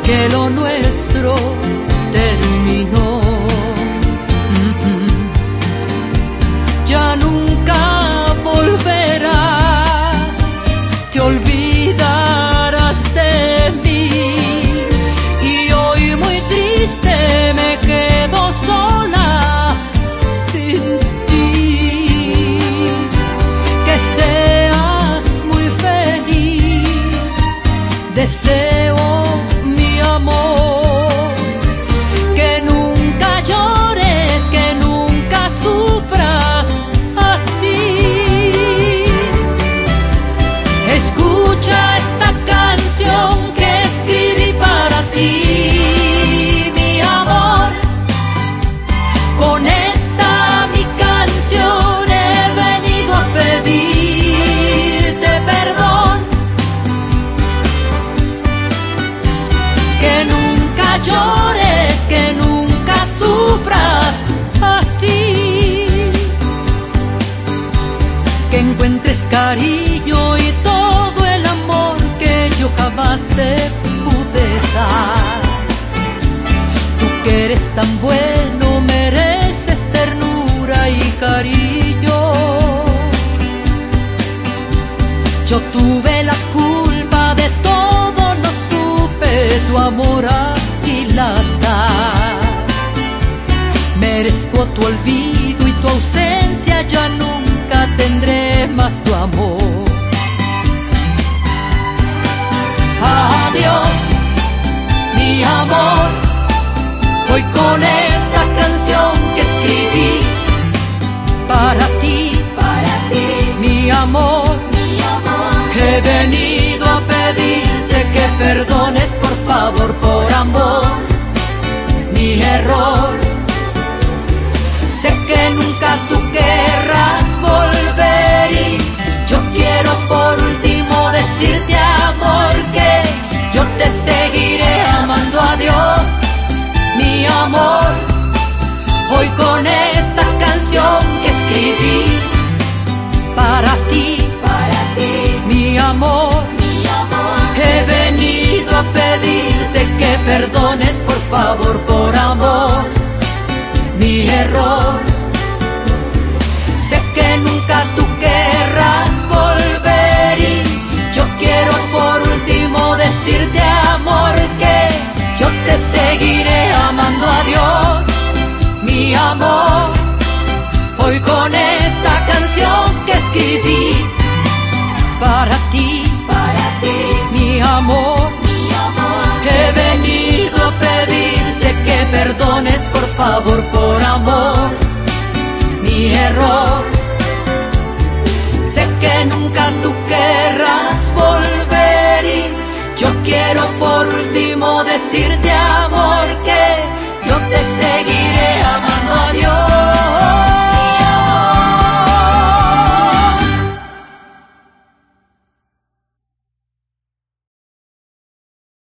que lo nuestro terminó. Ya nunca volverás, te olvidarás de mí. Y hoy muy triste me quedo sola sin ti. Que seas muy feliz, deseo mi amor, que nunca llores, que nunca sufras así. Escucha esta canción que escribí para ti, mi amor. Con esta mi canción he venido a pedirte perdón. Que nunca llores, que nunca sufras así. Que encuentres cariño y todo el amor que yo jamás te pude dar. Tú que eres tan bueno mereces ternura y cariño. Yo tuve la culpa de todo, no supe tu amor aquilatar. Merezco tu olvido y tu ausencia, ya nunca tendré más tu amor. Adiós, mi amor, hoy con esta canción que escribí para ti, mi amor. He venido a pedirte que perdones por favor, por amor, mi error. Sé que nunca tú querrás volver y yo quiero por último decirte, amor, que yo te seguiré amando. Adiós, mi amor, hoy con esta canción que escribí para ti, mi amor. He venido a pedirte que perdones por favor, por amor, mi error. Sé que nunca tú querrás volver y yo quiero por último decirte, amor, que yo te seguiré amando. Adiós, mi amor, hoy con esta canción que escribí para ti, mi amor. He venido a pedirte que perdones por favor, por amor, mi error. Sé que nunca tú querrás volver y yo quiero por último decirte, amor, que yo te seguiré amando. Adiós.